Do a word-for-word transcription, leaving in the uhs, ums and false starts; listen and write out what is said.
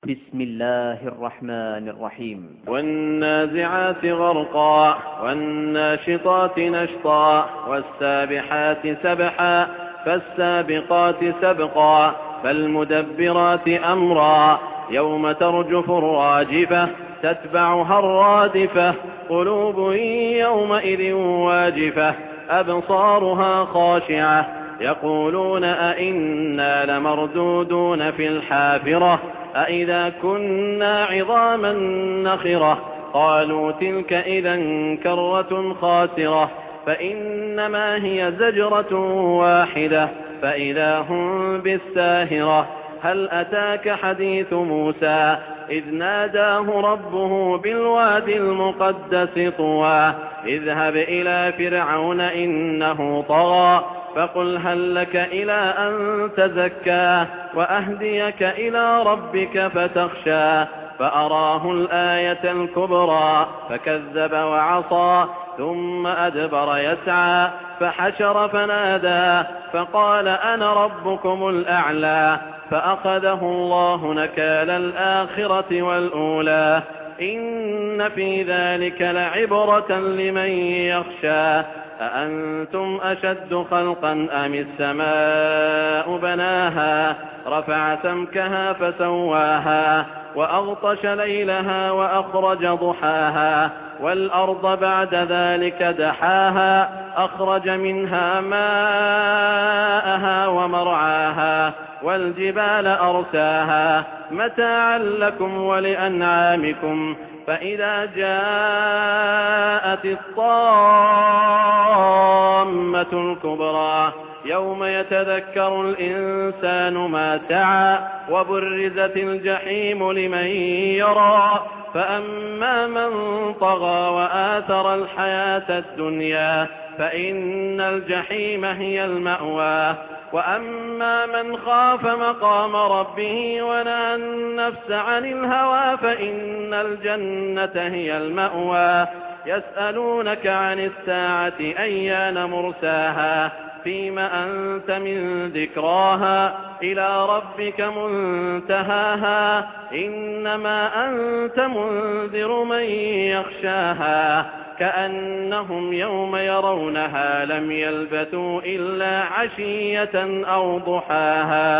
بسم الله الرحمن الرحيم. والنازعات غرقا والناشطات نشطا والسابحات سبحا فالسابقات سبقا فالمدبرات أمرا يوم ترجف الراجفة تتبعها الرادفة قلوب يومئذ واجفة أبصارها خاشعة يقولون أئنا لمردودون في الحافرة أئذا كنا عظاما نخرة قالوا تلك إذا كرة خاسرة فإنما هي زجرة واحدة فإذا هم بالساهرة هل أتاك حديث موسى إذ ناداه ربه بالواد المقدس طوى اذهب إلى فرعون إنه طغى فقل هل لك إلى أن تزكى وأهديك إلى ربك فتخشى فأراه الآية الكبرى فكذب وعصى ثم أدبر يسعى فحشر فنادى فقال أنا ربكم الأعلى فأخذه الله نكال الآخرة والأولى إن في ذلك لعبرة لمن يخشى أأنتم أشد خلقا أم السماء بناها رفع سمكها فسواها وأغطش ليلها وأخرج ضحاها والأرض بعد ذلك دحاها أخرج منها ماءها ومرعاها والجبال أرساها متاعا لكم ولأنعامكم فإذا جاءت الطامة الكبرى يوم يتذكر الإنسان ما سعى وبرزت الجحيم لمن يرى فأما من طغى وآثر الحياة الدنيا فإن الجحيم هي المأوى وأما من خاف مقام ربه ونهى النفس عن الهوى فإن الجنة هي المأوى يسألونك عن الساعة أيان مرساها فيم أنت من ذكراها إلى ربك منتهاها إنما أنت منذر من يخشاها كأنهم يوم يرونها لم يلبثوا إلا عشية أو ضحاها.